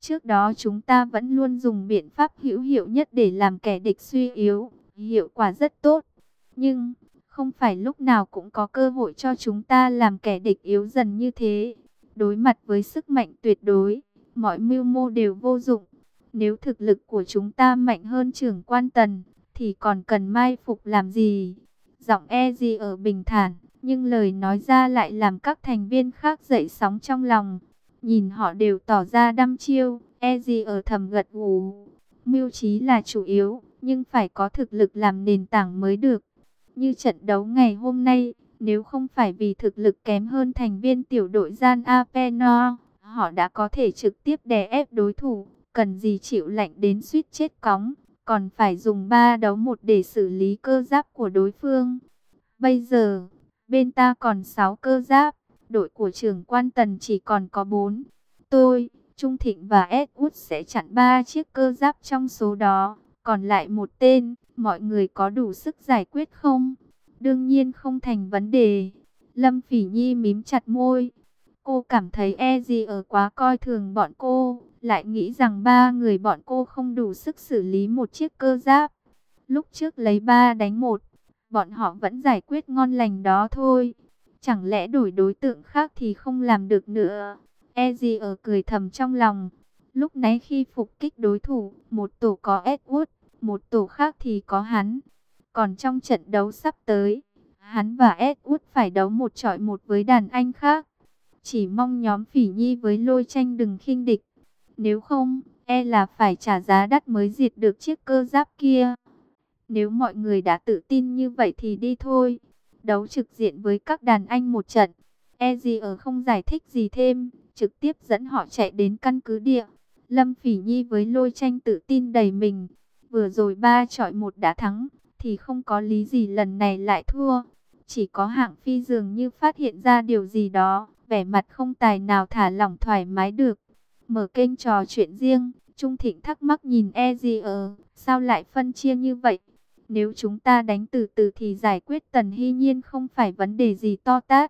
Trước đó chúng ta vẫn luôn dùng biện pháp hữu hiệu nhất để làm kẻ địch suy yếu, hiệu quả rất tốt. Nhưng, không phải lúc nào cũng có cơ hội cho chúng ta làm kẻ địch yếu dần như thế. Đối mặt với sức mạnh tuyệt đối, mọi mưu mô đều vô dụng. Nếu thực lực của chúng ta mạnh hơn trưởng quan Tần, thì còn cần mai phục làm gì? Giọng Eji ở bình thản, nhưng lời nói ra lại làm các thành viên khác dậy sóng trong lòng. Nhìn họ đều tỏ ra đăm chiêu, Eji ở thầm gật gù. Mưu trí là chủ yếu, nhưng phải có thực lực làm nền tảng mới được. Như trận đấu ngày hôm nay, nếu không phải vì thực lực kém hơn thành viên tiểu đội Gian Apeno, họ đã có thể trực tiếp đè ép đối thủ, cần gì chịu lạnh đến suýt chết cóng, còn phải dùng 3 đấu 1 để xử lý cơ giáp của đối phương. Bây giờ, bên ta còn 6 cơ giáp, đội của trưởng quan Tần chỉ còn có 4. Tôi, Trung Thịnh và Edward sẽ chặn 3 chiếc cơ giáp trong số đó, còn lại một tên, mọi người có đủ sức giải quyết không? Đương nhiên không thành vấn đề. Lâm Phỉ Nhi mím chặt môi. Cô cảm thấy Eji ở quá coi thường bọn cô, lại nghĩ rằng 3 người bọn cô không đủ sức xử lý một chiếc cơ giáp. Lúc trước lấy 3 đánh 1, bọn họ vẫn giải quyết ngon lành đó thôi. Chẳng lẽ đổi đối tượng khác thì không làm được nữa? Eji ở cười thầm trong lòng. Lúc nãy khi phục kích đối thủ, một tổ có Edward, một tổ khác thì có hắn. Còn trong trận đấu sắp tới, hắn và Edward phải đấu một chọi một với đàn anh khác. Chỉ mong nhóm Phỉ Nhi với Lôi Tranh đừng khinh địch. Nếu không, e là phải trả giá đắt mới diệt được chiếc cơ giáp kia. Nếu mọi người đã tự tin như vậy thì đi thôi. Đấu trực diện với các đàn anh một trận. Eji ở không giải thích gì thêm, trực tiếp dẫn họ chạy đến căn cứ địa. Lâm Phỉ Nhi với Lôi Tranh tự tin đầy mình. Vừa rồi 3 chọi 1 đã thắng, thì không có lý gì lần này lại thua. Chỉ có Hạng Phi dường như phát hiện ra điều gì đó, vẻ mặt không tài nào thả lỏng thoải mái được. Mở kênh trò chuyện riêng, Trung Thịnh thắc mắc nhìn Eji sao lại phân chia như vậy? Nếu chúng ta đánh từ từ thì giải quyết Tần Hy Nhiên không phải vấn đề gì to tát.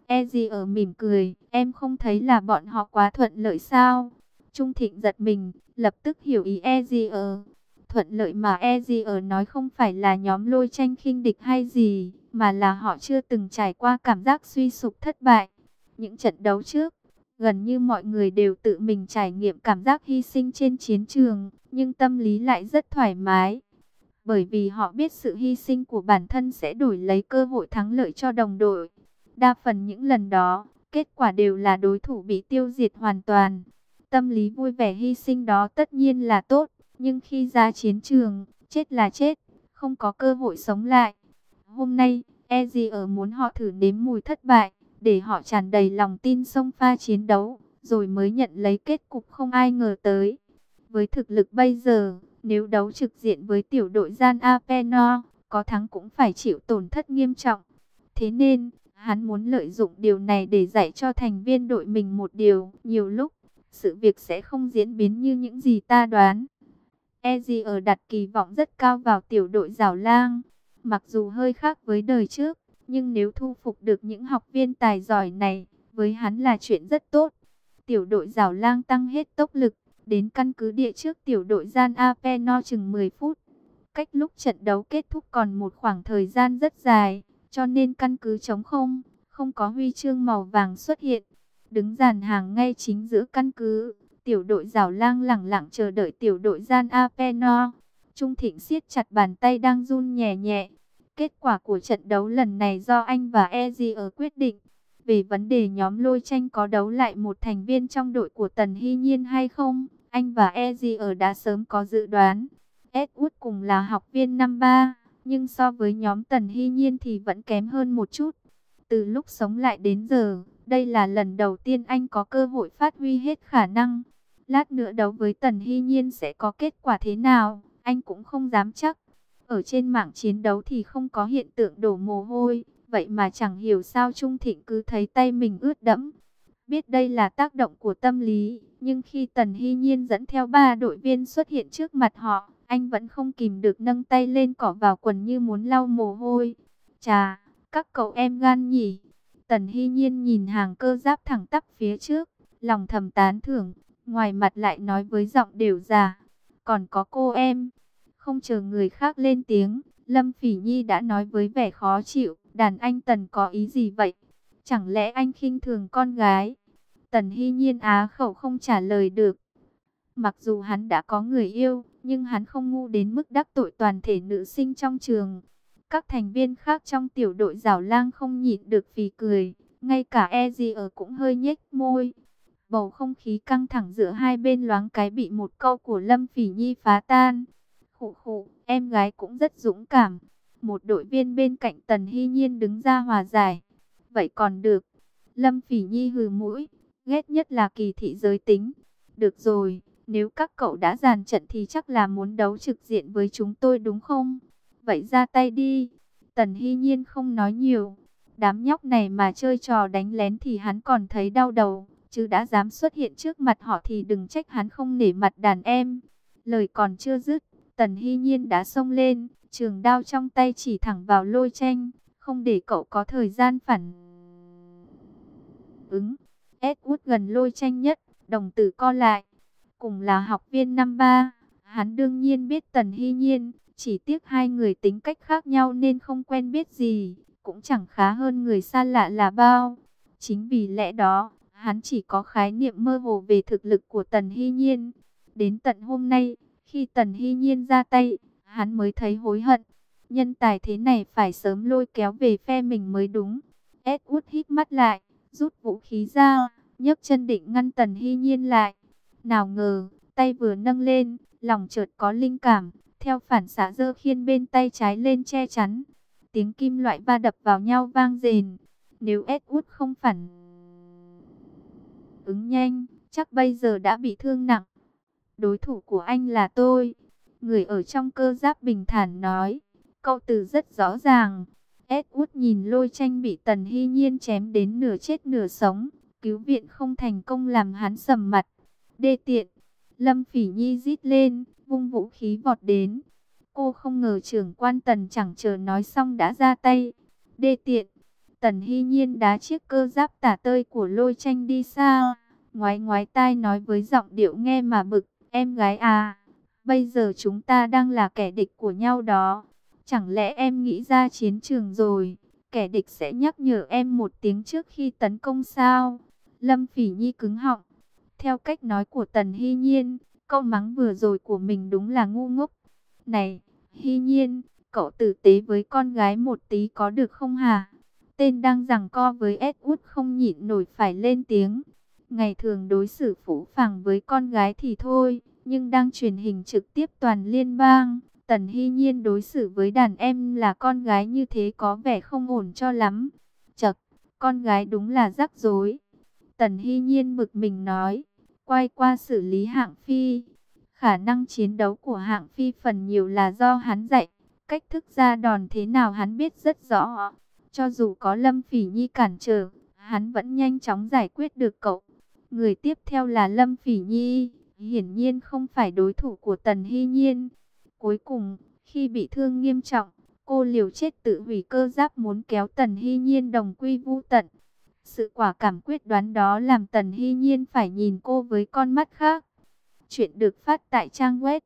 Eji mỉm cười, em không thấy là bọn họ quá thuận lợi sao? Trung Thịnh giật mình, lập tức hiểu ý Eji. Thuận lợi mà Eji nói không phải là nhóm Lôi Tranh khinh địch hay gì, mà là họ chưa từng trải qua cảm giác suy sụp thất bại. Những trận đấu trước, gần như mọi người đều tự mình trải nghiệm cảm giác hy sinh trên chiến trường, nhưng tâm lý lại rất thoải mái. Bởi vì họ biết sự hy sinh của bản thân sẽ đổi lấy cơ hội thắng lợi cho đồng đội. Đa phần những lần đó, kết quả đều là đối thủ bị tiêu diệt hoàn toàn. Tâm lý vui vẻ hy sinh đó tất nhiên là tốt, nhưng khi ra chiến trường, chết là chết, không có cơ hội sống lại. Hôm nay, Eji muốn họ thử nếm mùi thất bại, để họ tràn đầy lòng tin xông pha chiến đấu, rồi mới nhận lấy kết cục không ai ngờ tới. Với thực lực bây giờ, nếu đấu trực diện với tiểu đội Gian Apeno, có thắng cũng phải chịu tổn thất nghiêm trọng. Thế nên, hắn muốn lợi dụng điều này để dạy cho thành viên đội mình một điều. Nhiều lúc, sự việc sẽ không diễn biến như những gì ta đoán. Eji đặt kỳ vọng rất cao vào tiểu đội Giảo Lang. Mặc dù hơi khác với đời trước, nhưng nếu thu phục được những học viên tài giỏi này, với hắn là chuyện rất tốt. Tiểu đội Giảo Lang tăng hết tốc lực, đến căn cứ địa trước tiểu đội Gian Apeno chừng 10 phút. Cách lúc trận đấu kết thúc còn một khoảng thời gian rất dài, cho nên căn cứ trống không, không có huy chương màu vàng xuất hiện. Đứng dàn hàng ngay chính giữa căn cứ, tiểu đội Giảo Lang lẳng lặng chờ đợi tiểu đội Gian Apeno. Trung Thịnh siết chặt bàn tay đang run nhẹ nhẹ. Kết quả của trận đấu lần này do anh và Eji quyết định. Về vấn đề nhóm Lôi Tranh có đấu lại một thành viên trong đội của Tần Hy Nhiên hay không, anh và Eji đã sớm có dự đoán. Edward cùng là học viên năm 3, nhưng so với nhóm Tần Hy Nhiên thì vẫn kém hơn một chút. Từ lúc sống lại đến giờ, đây là lần đầu tiên anh có cơ hội phát huy hết khả năng. Lát nữa đấu với Tần Hy Nhiên sẽ có kết quả thế nào, anh cũng không dám chắc. Ở trên mảng chiến đấu thì không có hiện tượng đổ mồ hôi, vậy mà chẳng hiểu sao Trung Thịnh cứ thấy tay mình ướt đẫm. Biết đây là tác động của tâm lý, nhưng khi Tần Hy Nhiên dẫn theo 3 đội viên xuất hiện trước mặt họ, anh vẫn không kìm được nâng tay lên cỏ vào quần như muốn lau mồ hôi. Chà, các cậu em gan nhỉ. Tần Hy Nhiên nhìn hàng cơ giáp thẳng tắp phía trước, lòng thầm tán thưởng. ngoài mặt lại nói với giọng đều già. Còn có cô em. Không chờ người khác lên tiếng, Lâm Phỉ Nhi đã nói với vẻ khó chịu, đàn anh Tần có ý gì vậy? Chẳng lẽ anh khinh thường con gái? Tần Hy Nhiên á khẩu không trả lời được. Mặc dù hắn đã có người yêu, nhưng hắn không ngu đến mức đắc tội toàn thể nữ sinh trong trường. Các thành viên khác trong tiểu đội Giảo Lang không nhịn được phì cười, ngay cả E.G. cũng hơi nhếch môi. Bầu không khí căng thẳng giữa hai bên loáng cái bị một câu của Lâm Phỉ Nhi phá tan. Khụ khụ, em gái cũng rất dũng cảm. Một đội viên bên cạnh Tần Hy Nhiên đứng ra hòa giải. Vậy còn được. Lâm Phỉ Nhi hừ mũi, ghét nhất là kỳ thị giới tính. Được rồi, nếu các cậu đã dàn trận thì chắc là muốn đấu trực diện với chúng tôi đúng không? Vậy ra tay đi. Tần Hy Nhiên không nói nhiều. Đám nhóc này mà chơi trò đánh lén thì hắn còn thấy đau đầu. Chứ đã dám xuất hiện trước mặt họ thì đừng trách hắn không nể mặt đàn em. Lời còn chưa dứt, Tần Hy Nhiên đã xông lên, trường đao trong tay chỉ thẳng vào Lôi Tranh, không để cậu có thời gian phản ứng. Edward gần Lôi Tranh nhất, đồng tử co lại. Cùng là học viên năm ba, hắn đương nhiên biết Tần Hy Nhiên, chỉ tiếc hai người tính cách khác nhau nên không quen biết gì, cũng chẳng khá hơn người xa lạ là bao. Chính vì lẽ đó, hắn chỉ có khái niệm mơ hồ về thực lực của Tần Hy Nhiên. Đến tận hôm nay, khi Tần Hy Nhiên ra tay, hắn mới thấy hối hận. Nhân tài thế này phải sớm lôi kéo về phe mình mới đúng. Edward hít mắt lại, rút vũ khí ra, nhấc chân định ngăn Tần Hy Nhiên lại. Nào ngờ, tay vừa nâng lên, lòng chợt có linh cảm, theo phản xạ giơ khiên bên tay trái lên che chắn. Tiếng kim loại va đập vào nhau vang rền. Nếu Edward không phản ứng nhanh, chắc bây giờ đã bị thương nặng. Đối thủ của anh là tôi. Người ở trong cơ giáp bình thản nói. Câu từ rất rõ ràng. Edward nhìn Lôi Tranh bị Tần Hy Nhiên chém đến nửa chết nửa sống. Cứu viện không thành công làm hắn sầm mặt. Đê tiện. Lâm Phỉ Nhi rít lên, vung vũ khí vọt đến. Cô không ngờ trưởng quan Tần chẳng chờ nói xong đã ra tay. Đê tiện. Tần Hy Nhiên đá chiếc cơ giáp tả tơi của Lôi Tranh đi xa. Ngoái ngoái tai nói với giọng điệu nghe mà bực. Em gái à, bây giờ chúng ta đang là kẻ địch của nhau đó. Chẳng lẽ em nghĩ ra chiến trường rồi, kẻ địch sẽ nhắc nhở em một tiếng trước khi tấn công sao? Lâm Phỉ Nhi cứng họng. Theo cách nói của Tần Hy Nhiên, câu mắng vừa rồi của mình đúng là ngu ngốc. Này, Hy Nhiên, cậu tử tế với con gái một tí có được không hả? Tên đang giằng co với Edward không nhịn nổi phải lên tiếng. Ngày thường đối xử phũ phàng với con gái thì thôi, nhưng đang truyền hình trực tiếp toàn liên bang, Tần Hy Nhiên đối xử với đàn em là con gái như thế có vẻ không ổn cho lắm. Chậc, con gái đúng là rắc rối. Tần Hy Nhiên bực mình nói, quay qua xử lý Hạng Phi. Khả năng chiến đấu của Hạng Phi phần nhiều là do hắn dạy, cách thức ra đòn thế nào hắn biết rất rõ. Cho dù có Lâm Phỉ Nhi cản trở, hắn vẫn nhanh chóng giải quyết được cậu. Người tiếp theo là Lâm Phỉ Nhi, hiển nhiên không phải đối thủ của Tần Hy Nhiên. Cuối cùng, khi bị thương nghiêm trọng, cô liều chết tự hủy cơ giáp muốn kéo Tần Hy Nhiên đồng quy vu tận. Sự quả cảm quyết đoán đó làm Tần Hy Nhiên phải nhìn cô với con mắt khác. Chuyện được phát tại trang web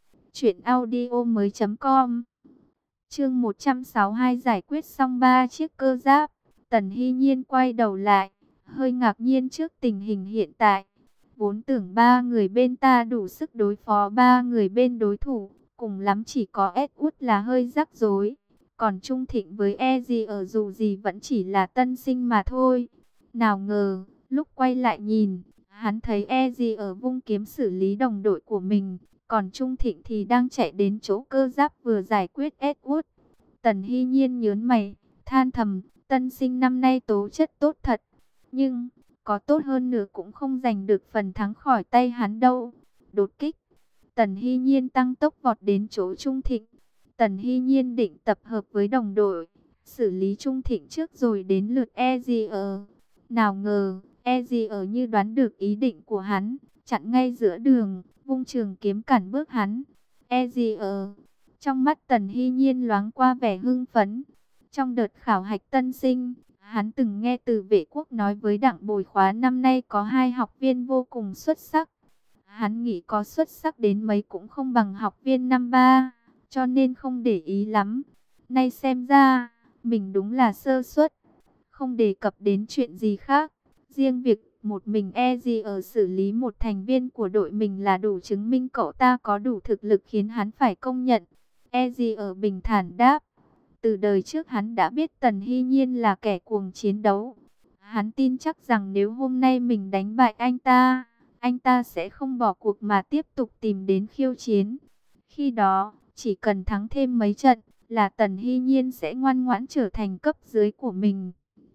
truyệnaudiomoi.com. Chương 162 giải quyết xong 3 chiếc cơ giáp, Tần Hy Nhiên quay đầu lại, hơi ngạc nhiên trước tình hình hiện tại. Vốn tưởng 3 người bên ta đủ sức đối phó 3 người bên đối thủ, cùng lắm chỉ có Edward là hơi rắc rối. Còn Trung Thịnh với E.G. ở dù gì vẫn chỉ là tân sinh mà thôi. Nào ngờ, lúc quay lại nhìn, hắn thấy E.G. ở vung kiếm xử lý đồng đội của mình. Còn Trung Thịnh thì đang chạy đến chỗ cơ giáp vừa giải quyết Edward. Tần Hy Nhiên nhớn mày, than thầm, tân sinh năm nay tố chất tốt thật. Nhưng, có tốt hơn nữa cũng không giành được phần thắng khỏi tay hắn đâu. Đột kích, Tần Hy Nhiên tăng tốc vọt đến chỗ Trung Thịnh. Tần Hy Nhiên định tập hợp với đồng đội, xử lý Trung Thịnh trước rồi đến lượt E.G. Nào ngờ, E.G. như đoán được ý định của hắn, chặn ngay giữa đường, vung trường kiếm cản bước hắn. E.G. Trong mắt Tần Hy Nhiên loáng qua vẻ hưng phấn. Trong đợt khảo hạch tân sinh, hắn từng nghe từ vệ quốc nói với đặng bồi khóa năm nay có 2 học viên vô cùng xuất sắc. Hắn nghĩ có xuất sắc đến mấy cũng không bằng học viên năm ba, cho nên không để ý lắm. Nay xem ra, mình đúng là sơ suất, không đề cập đến chuyện gì khác. Riêng việc một mình Eji ở xử lý một thành viên của đội mình là đủ chứng minh cậu ta có đủ thực lực khiến hắn phải công nhận. Eji ở bình thản đáp. Từ đời trước hắn đã biết Tần Hy Nhiên là kẻ cuồng chiến đấu. Hắn tin chắc rằng nếu hôm nay mình đánh bại anh ta sẽ không bỏ cuộc mà tiếp tục tìm đến khiêu chiến. Khi đó, chỉ cần thắng thêm mấy trận là Tần Hy Nhiên sẽ ngoan ngoãn trở thành cấp dưới của mình.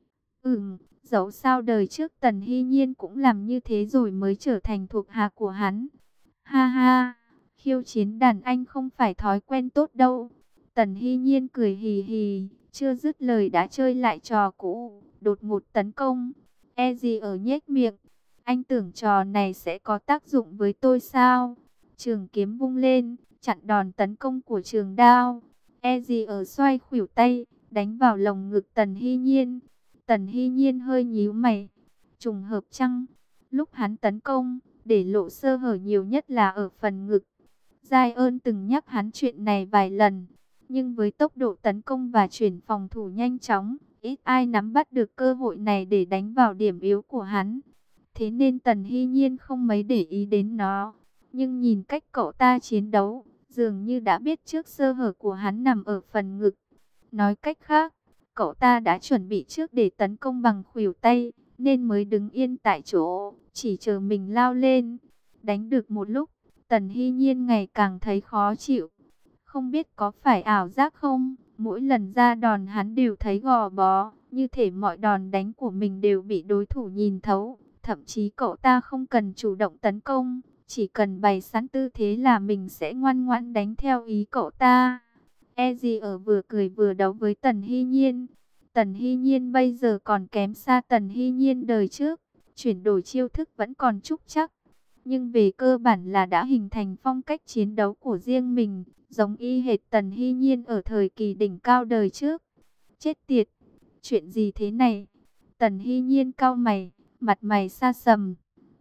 Dẫu sao đời trước Tần Hy Nhiên cũng làm như thế rồi mới trở thành thuộc hạ của hắn. Ha ha, khiêu chiến đàn anh không phải thói quen tốt đâu. Tần Hy Nhiên cười hì hì, chưa dứt lời đã chơi lại trò cũ, đột ngột tấn công. E gì ở nhếch miệng, anh tưởng trò này sẽ có tác dụng với tôi sao? Trường kiếm vung lên, chặn đòn tấn công của trường đao. E gì ở xoay khuỷu tay, đánh vào lồng ngực Tần Hy Nhiên. Tần Hy Nhiên hơi nhíu mày. Trùng hợp chăng? Lúc hắn tấn công, để lộ sơ hở nhiều nhất là ở phần ngực. Giai ơn từng nhắc hắn chuyện này vài lần. Nhưng với tốc độ tấn công và chuyển phòng thủ nhanh chóng, ít ai nắm bắt được cơ hội này để đánh vào điểm yếu của hắn. Thế nên Tần Hy Nhiên không mấy để ý đến nó. Nhưng nhìn cách cậu ta chiến đấu, dường như đã biết trước sơ hở của hắn nằm ở phần ngực. Nói cách khác, cậu ta đã chuẩn bị trước để tấn công bằng khuỷu tay, nên mới đứng yên tại chỗ, chỉ chờ mình lao lên. Đánh được một lúc, Tần Hy Nhiên ngày càng thấy khó chịu. Không biết có phải ảo giác không, mỗi lần ra đòn hắn đều thấy gò bó, như thể mọi đòn đánh của mình đều bị đối thủ nhìn thấu. Thậm chí cậu ta không cần chủ động tấn công, chỉ cần bày sẵn tư thế là mình sẽ ngoan ngoãn đánh theo ý cậu ta. E gì ở vừa cười vừa đấu với Tần Hy Nhiên. Tần Hy Nhiên bây giờ còn kém xa Tần Hy Nhiên đời trước, chuyển đổi chiêu thức vẫn còn trúc trắc. Nhưng về cơ bản là đã hình thành phong cách chiến đấu của riêng mình, giống y hệt Tần Hy Nhiên ở thời kỳ đỉnh cao đời trước. Chết tiệt, chuyện gì thế này? Tần Hy Nhiên cau mày, mặt mày xa sầm.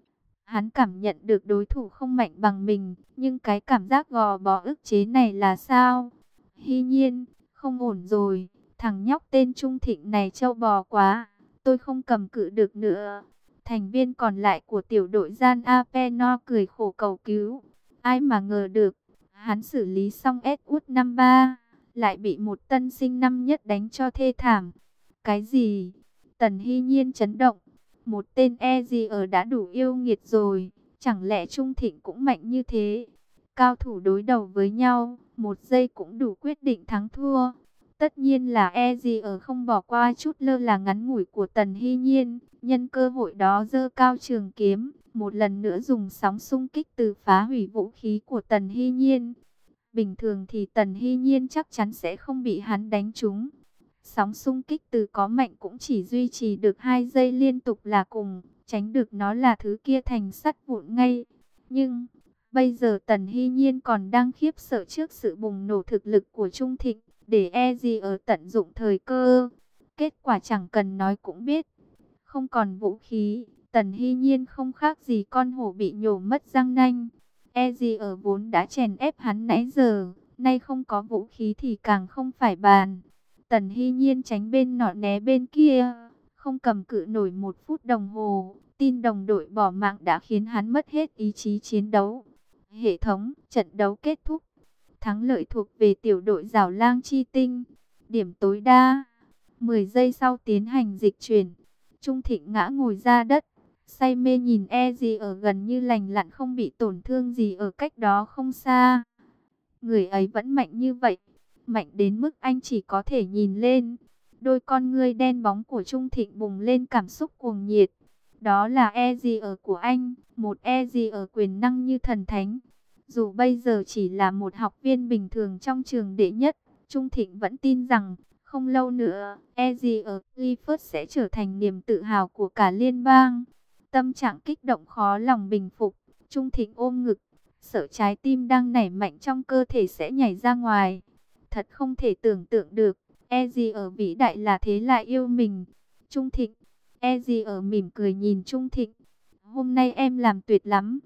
Hắn cảm nhận được đối thủ không mạnh bằng mình, nhưng cái cảm giác gò bó ức chế này là sao? Hy Nhiên, không ổn rồi, thằng nhóc tên Trung Thịnh này trâu bò quá, tôi không cầm cự được nữa. Thành viên còn lại của tiểu đội Gian Apeno cười khổ cầu cứu. Ai mà ngờ được, hắn xử lý xong SUT-53, lại bị một tân sinh năm nhất đánh cho thê thảm. Cái gì? Tần Hy Nhiên chấn động. Một tên e gì ở đã đủ yêu nghiệt rồi, chẳng lẽ Trung Thịnh cũng mạnh như thế? Cao thủ đối đầu với nhau, một giây cũng đủ quyết định thắng thua. Tất nhiên là e gì ở không bỏ qua chút lơ là ngắn ngủi của Tần Hy Nhiên, nhân cơ hội đó giơ cao trường kiếm, một lần nữa dùng sóng xung kích từ phá hủy vũ khí của Tần Hy Nhiên. Bình thường thì Tần Hy Nhiên chắc chắn sẽ không bị hắn đánh trúng. Sóng xung kích từ có mạnh cũng chỉ duy trì được 2 giây liên tục là cùng, tránh được nó là thứ kia thành sắt vụn ngay. Nhưng bây giờ Tần Hy Nhiên còn đang khiếp sợ trước sự bùng nổ thực lực của Trung Thịnh, để e gì ở tận dụng thời cơ. Kết quả chẳng cần nói cũng biết. Không còn vũ khí, Tần Hy Nhiên không khác gì con hổ bị nhổ mất răng nanh. E gì ở vốn đã chèn ép hắn nãy giờ, nay không có vũ khí thì càng không phải bàn. Tần Hy Nhiên tránh bên nọ né bên kia, không cầm cự nổi 1 phút đồng hồ. Tin đồng đội bỏ mạng đã khiến hắn mất hết ý chí chiến đấu. Hệ thống, trận đấu kết thúc. Thắng lợi thuộc về tiểu đội Giảo Lang Chi Tinh. Điểm tối đa 10 giây sau tiến hành dịch chuyển. Trung Thịnh ngã ngồi ra đất, say mê nhìn e gì ở gần như lành lặn không bị tổn thương gì ở cách đó không xa. Người ấy vẫn mạnh như vậy, mạnh đến mức anh chỉ có thể nhìn lên. Đôi con ngươi đen bóng của Trung Thịnh bùng lên cảm xúc cuồng nhiệt. Đó là e gì ở của anh, một e gì ở quyền năng như thần thánh. Dù bây giờ chỉ là một học viên bình thường trong trường đệ nhất, Trung Thịnh vẫn tin rằng không lâu nữa, e gì ở Clifford sẽ trở thành niềm tự hào của cả liên bang. Tâm trạng kích động khó lòng bình phục, Trung Thịnh ôm ngực, sợ trái tim đang nảy mạnh trong cơ thể sẽ nhảy ra ngoài. Thật không thể tưởng tượng được, e gì ở vĩ đại là thế lại yêu mình. Trung Thịnh, e gì ở mỉm cười nhìn Trung Thịnh. Hôm nay em làm tuyệt lắm.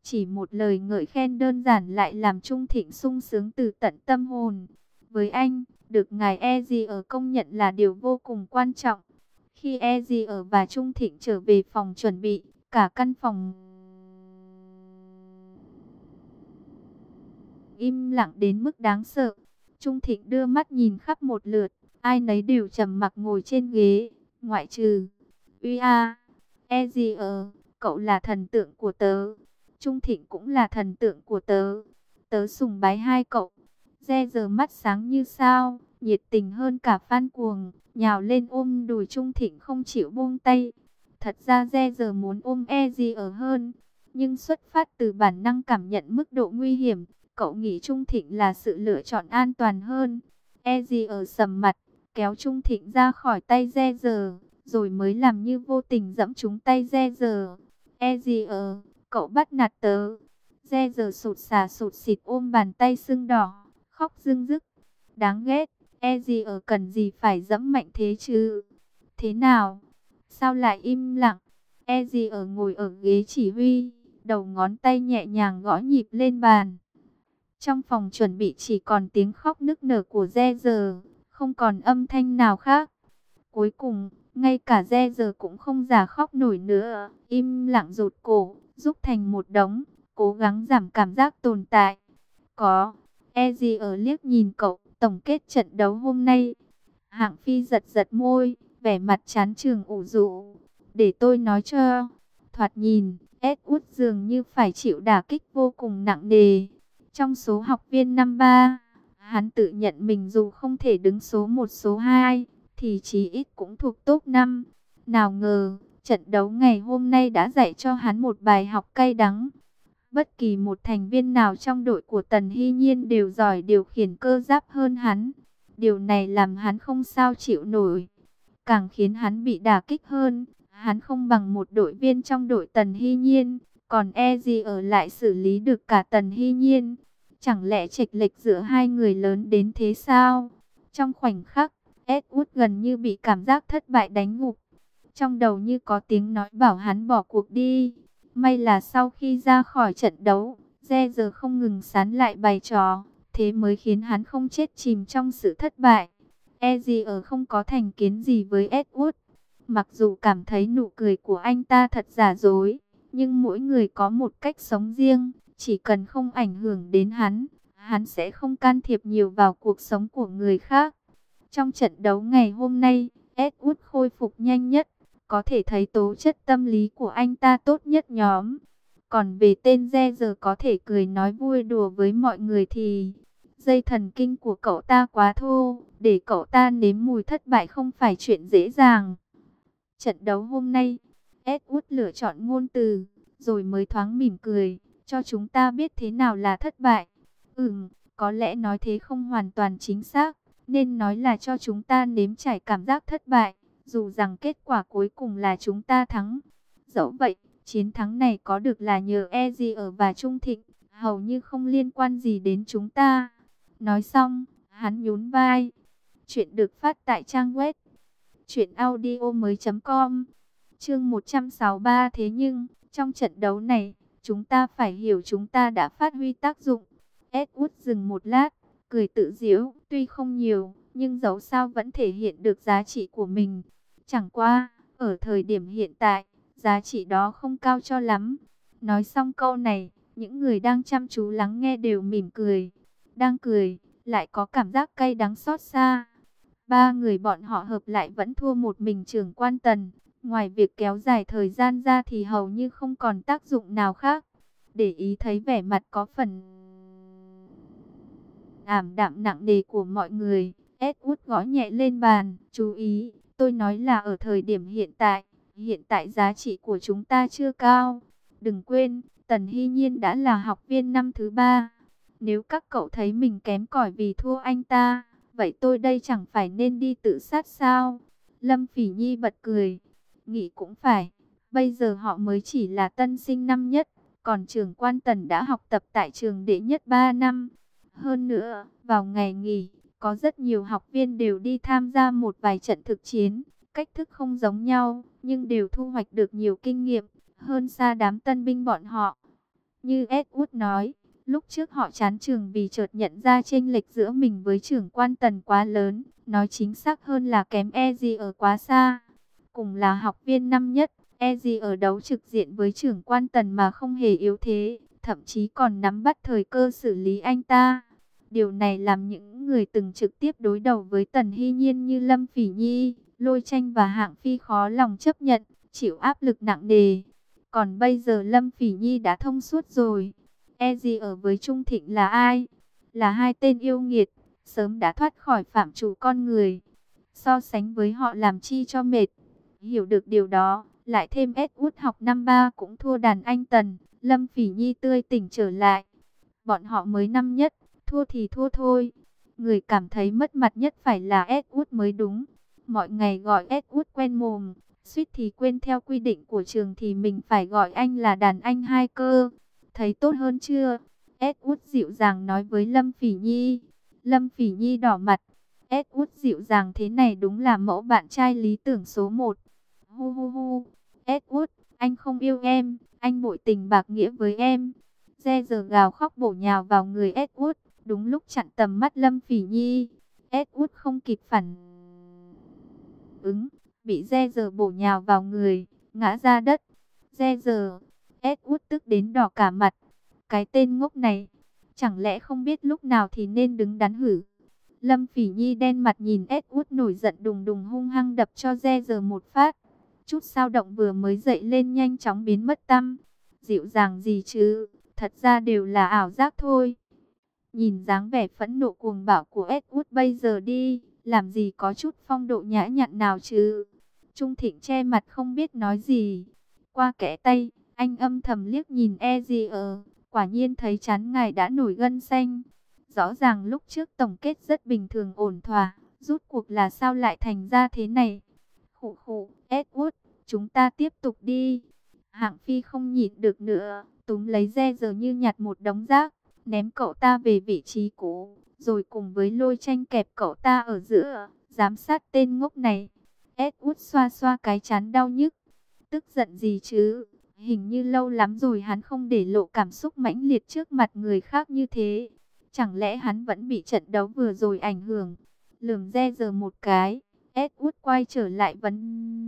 Chỉ một lời ngợi khen đơn giản lại làm Trung Thịnh sung sướng từ tận tâm hồn. Với anh, được ngài Ezier công nhận là điều vô cùng quan trọng. Khi Ezier và Trung Thịnh trở về phòng chuẩn bị, cả căn phòng im lặng đến mức đáng sợ. Trung Thịnh đưa mắt nhìn khắp một lượt, ai nấy đều trầm mặc ngồi trên ghế, ngoại trừ Uy A. Ezier, cậu là thần tượng của tớ. Trung Thịnh cũng là thần tượng của tớ. Tớ sùng bái hai cậu. Ezier mắt sáng như sao, nhiệt tình hơn cả fan cuồng, nhào lên ôm đùi Trung Thịnh không chịu buông tay. Thật ra Ezier muốn ôm Ezier hơn, nhưng xuất phát từ bản năng cảm nhận mức độ nguy hiểm, cậu nghĩ Trung Thịnh là sự lựa chọn an toàn hơn. Ezier sầm mặt, kéo Trung Thịnh ra khỏi tay Ezier, rồi mới làm như vô tình giẫm trúng tay Ezier. Ezier, cậu bắt nạt tớ. Ezier sụt sà sụt xịt ôm bàn tay sưng đỏ, khóc rưng rức. Đáng ghét, Ezier cần gì phải giẫm mạnh thế chứ? Thế nào? Sao lại im lặng? Ezier ngồi ở ghế chỉ huy, đầu ngón tay nhẹ nhàng gõ nhịp lên bàn. Trong phòng chuẩn bị chỉ còn tiếng khóc nức nở của Ezier, không còn âm thanh nào khác. Cuối cùng, ngay cả Ezier cũng không giả khóc nổi nữa, im lặng rụt cổ, rúc thành một đống, cố gắng giảm cảm giác tồn tại. Có, Ezier liếc nhìn cậu, tổng kết trận đấu hôm nay. Hạng Phi giật giật môi, vẻ mặt chán chường ủ rũ. Để tôi nói cho. Thoạt nhìn, Edward dường như phải chịu đả kích vô cùng nặng nề. Trong số học viên năm 3, hắn tự nhận mình dù không thể đứng số 1 số 2, thì chí ít cũng thuộc top 5. Nào ngờ, trận đấu ngày hôm nay đã dạy cho hắn một bài học cay đắng. Bất kỳ một thành viên nào trong đội của Tần Hy Nhiên đều giỏi điều khiển cơ giáp hơn hắn. Điều này làm hắn không sao chịu nổi. Càng khiến hắn bị đả kích hơn, hắn không bằng một đội viên trong đội Tần Hy Nhiên, còn Ezier lại xử lý được cả Tần Hy Nhiên. Chẳng lẽ chệch lệch giữa hai người lớn đến thế sao? Trong khoảnh khắc, Edward gần như bị cảm giác thất bại đánh gục. Trong đầu như có tiếng nói bảo hắn bỏ cuộc đi. May là sau khi ra khỏi trận đấu, Ezier không ngừng sán lại bày trò, thế mới khiến hắn không chết chìm trong sự thất bại. Ezier không có thành kiến gì với Edward. Mặc dù cảm thấy nụ cười của anh ta thật giả dối, nhưng mỗi người có một cách sống riêng. Chỉ cần không ảnh hưởng đến hắn sẽ không can thiệp nhiều vào cuộc sống của người khác. Trong trận đấu ngày hôm nay, Edward khôi phục nhanh nhất. Có thể thấy tố chất tâm lý của anh ta tốt nhất nhóm. Còn về tên Ezier có thể cười nói vui đùa với mọi người thì dây thần kinh của cậu ta quá thô. Để cậu ta nếm mùi thất bại không phải chuyện dễ dàng. Trận đấu hôm nay, Edward lựa chọn ngôn từ, rồi mới thoáng mỉm cười, cho chúng ta biết thế nào là thất bại. Có lẽ nói thế không hoàn toàn chính xác, nên nói là cho chúng ta nếm trải cảm giác thất bại, dù rằng kết quả cuối cùng là chúng ta thắng. Dẫu vậy, chiến thắng này có được là nhờ Ezier và Trung Thịnh, hầu như không liên quan gì đến chúng ta. Nói xong, hắn nhún vai. Chuyện được phát tại trang web truyệnaudiomoi.com. Chương 163. Thế nhưng, trong trận đấu này, chúng ta phải hiểu chúng ta đã phát huy tác dụng. Edward dừng một lát, cười tự giễu, tuy không nhiều, nhưng dẫu sao vẫn thể hiện được giá trị của mình. Chẳng qua, ở thời điểm hiện tại, giá trị đó không cao cho lắm. Nói xong câu này, những người đang chăm chú lắng nghe đều mỉm cười. Đang cười, lại có cảm giác cay đắng xót xa. Ba người bọn họ hợp lại vẫn thua một mình trưởng quan Tần. Ngoài việc kéo dài thời gian ra thì hầu như không còn tác dụng nào khác. Để ý thấy vẻ mặt có phần ảm đạm nặng nề của mọi người, Edward gõ nhẹ lên bàn. Chú ý, tôi nói là ở thời điểm hiện tại. Hiện tại giá trị của chúng ta chưa cao. Đừng quên, Tần Hy Nhiên đã là học viên năm thứ 3. Nếu các cậu thấy mình kém cỏi vì thua anh ta, vậy tôi đây chẳng phải nên đi tự sát sao? Lâm Phỉ Nhi bật cười. Nghĩ cũng phải. Bây giờ họ mới chỉ là tân sinh năm nhất. Còn trưởng quan Tần đã học tập tại trường đệ nhất 3 năm. Hơn nữa, vào ngày nghỉ, có rất nhiều học viên đều đi tham gia một vài trận thực chiến. Cách thức không giống nhau, nhưng đều thu hoạch được nhiều kinh nghiệm, hơn xa đám tân binh bọn họ. Như Edward nói, lúc trước họ chán trường vì chợt nhận ra chênh lệch giữa mình với trưởng quan Tần quá lớn, nói chính xác hơn là kém Eji ở quá xa. Cùng là học viên năm nhất, Eji ở đấu trực diện với trưởng quan Tần mà không hề yếu thế, thậm chí còn nắm bắt thời cơ xử lý anh ta. Điều này làm những người từng trực tiếp đối đầu với Tần Hy Nhiên như Lâm Phỉ Nhi, Lôi Tranh và Hạng Phi khó lòng chấp nhận, chịu áp lực nặng nề. Còn bây giờ Lâm Phỉ Nhi đã thông suốt rồi. Eji ở với Trung Thịnh là ai? Là hai tên yêu nghiệt, sớm đã thoát khỏi phạm trù con người. So sánh với họ làm chi cho mệt. Hiểu được điều đó, lại thêm Edward học năm ba cũng thua đàn anh Tần. Lâm Phỉ Nhi tươi tỉnh trở lại. Bọn họ mới năm nhất, thua thì thua thôi. Người cảm thấy mất mặt nhất phải là Edward mới đúng. Mọi ngày gọi Edward quen mồm, suýt thì quên theo quy định của trường thì mình phải gọi anh là đàn anh hai cơ. Thấy tốt hơn chưa? Edward dịu dàng nói với Lâm Phỉ Nhi. Lâm Phỉ Nhi đỏ mặt. Edward dịu dàng thế này đúng là mẫu bạn trai lý tưởng số 1. Hu hu hu. Edward, anh không yêu em, anh bội tình bạc nghĩa với em. Re giờ gào khóc bổ nhào vào người Edward, đúng lúc chặn tầm mắt Lâm Phỉ Nhi. Edward không kịp phản ứng, bị Re giờ bổ nhào vào người, ngã ra đất. Re giờ, Edward tức đến đỏ cả mặt. Cái tên ngốc này, chẳng lẽ không biết lúc nào thì nên đứng đắn hử? Lâm Phỉ Nhi đen mặt nhìn Edward nổi giận đùng đùng hung hăng đập cho Re giờ một phát. Chút dao động vừa mới dậy lên nhanh chóng biến mất tăm. Dịu dàng gì chứ, thật ra đều là ảo giác thôi. Nhìn dáng vẻ phẫn nộ cuồng bạo của Edward bây giờ đi, làm gì có chút phong độ nhã nhặn nào chứ. Trung Thịnh che mặt không biết nói gì. Qua kẽ tay, anh âm thầm liếc nhìn Ezier, quả nhiên thấy trán ngài đã nổi gân xanh. Rõ ràng lúc trước tổng kết rất bình thường ổn thỏa, rút cuộc là sao lại thành ra thế này. Khụ khụ, Edward, chúng ta tiếp tục đi. Hạng Phi không nhịn được nữa, túm lấy Re giờ như nhặt một đống rác, ném cậu ta về vị trí cũ, rồi cùng với Lôi Tranh kẹp cậu ta ở giữa, giám sát tên ngốc này. Edward xoa xoa cái trán đau nhức. Tức giận gì chứ? Hình như lâu lắm rồi hắn không để lộ cảm xúc mãnh liệt trước mặt người khác như thế. Chẳng lẽ hắn vẫn bị trận đấu vừa rồi ảnh hưởng? Lườm Re giờ một cái, Edward quay trở lại vấn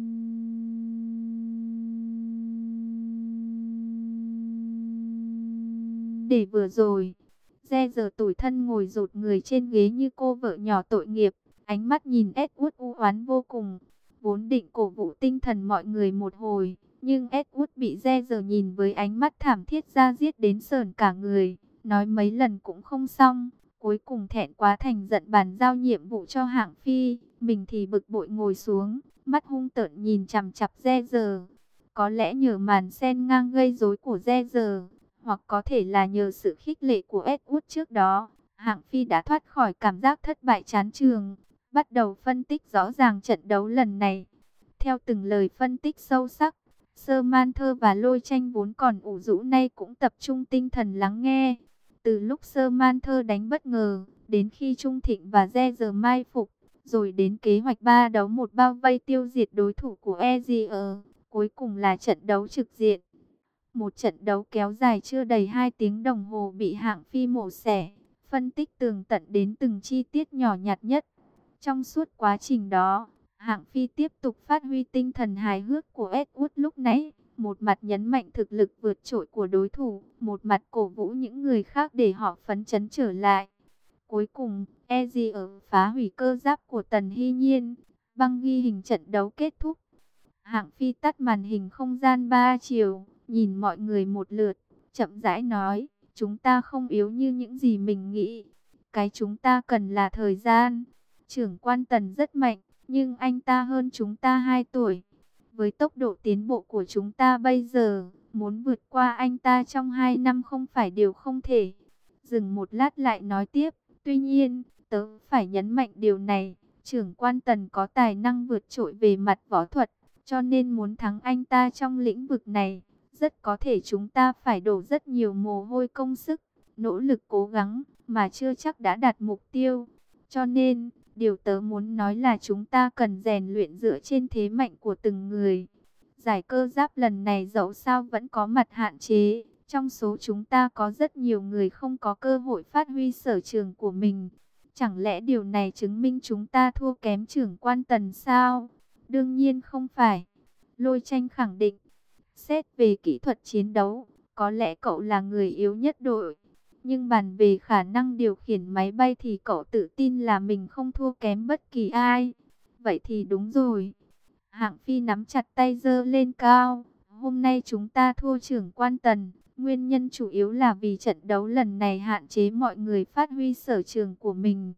đề vừa rồi. Re giờ tủi thân ngồi rụt người trên ghế như cô vợ nhỏ tội nghiệp, ánh mắt nhìn Edward u oán vô cùng. Vốn định cổ vũ tinh thần mọi người một hồi, nhưng Edward bị Re giờ nhìn với ánh mắt thảm thiết da diết đến sởn cả người, nói mấy lần cũng không xong. Cuối cùng thẹn quá thành giận bàn giao nhiệm vụ cho Hạng Phi, mình thì bực bội ngồi xuống, mắt hung tợn nhìn chằm chằm Re giờ. Có lẽ nhờ màn sen ngang gây rối của Re giờ, hoặc có thể là nhờ sự khích lệ của Edward trước đó, Hạng Phi đã thoát khỏi cảm giác thất bại chán trường, bắt đầu phân tích rõ ràng trận đấu lần này. Theo từng lời phân tích sâu sắc, Samantha và Lôi Tranh vốn còn ủ rũ nay cũng tập trung tinh thần lắng nghe. Từ lúc Samantha đánh bất ngờ, đến khi Trung Thịnh và Re giờ mai phục, rồi đến kế hoạch 3 đấu 1 bao vây tiêu diệt đối thủ của Ezier, cuối cùng là trận đấu trực diện. Một trận đấu kéo dài chưa đầy 2 tiếng đồng hồ bị Hạng Phi mổ xẻ, phân tích tường tận đến từng chi tiết nhỏ nhặt nhất. Trong suốt quá trình đó, Hạng Phi tiếp tục phát huy tinh thần hài hước của Edward lúc nãy, một mặt nhấn mạnh thực lực vượt trội của đối thủ, một mặt cổ vũ những người khác để họ phấn chấn trở lại. Cuối cùng, Ezier phá hủy cơ giáp của Tần Hy Nhiên, băng ghi hình trận đấu kết thúc. Hạng Phi tắt màn hình không gian 3 chiều, nhìn mọi người một lượt, chậm rãi nói, chúng ta không yếu như những gì mình nghĩ. Cái chúng ta cần là thời gian. Trưởng quan Tần rất mạnh, nhưng anh ta hơn chúng ta 2 tuổi. Với tốc độ tiến bộ của chúng ta bây giờ, muốn vượt qua anh ta trong 2 năm không phải điều không thể. Dừng một lát lại nói tiếp, tuy nhiên, tớ phải nhấn mạnh điều này, trưởng quan Tần có tài năng vượt trội về mặt võ thuật, cho nên muốn thắng anh ta trong lĩnh vực này, rất có thể chúng ta phải đổ rất nhiều mồ hôi công sức, nỗ lực cố gắng, mà chưa chắc đã đạt mục tiêu. Cho nên, điều tớ muốn nói là chúng ta cần rèn luyện dựa trên thế mạnh của từng người. Giải cơ giáp lần này dẫu sao vẫn có mặt hạn chế, Trong số chúng ta có rất nhiều người không có cơ hội phát huy sở trường của mình. Chẳng lẽ điều này chứng minh chúng ta thua kém trưởng quan Tần sao? Đương nhiên không phải. Lôi Tranh khẳng định. Xét về kỹ thuật chiến đấu, có lẽ cậu là người yếu nhất đội. Nhưng bàn về khả năng điều khiển máy bay thì cậu tự tin là mình không thua kém bất kỳ ai. Vậy thì đúng rồi. Hạng Phi nắm chặt tay giơ lên cao. Hôm nay chúng ta thua trưởng quan Tần. Nguyên nhân chủ yếu là vì trận đấu lần này hạn chế mọi người phát huy sở trường của mình.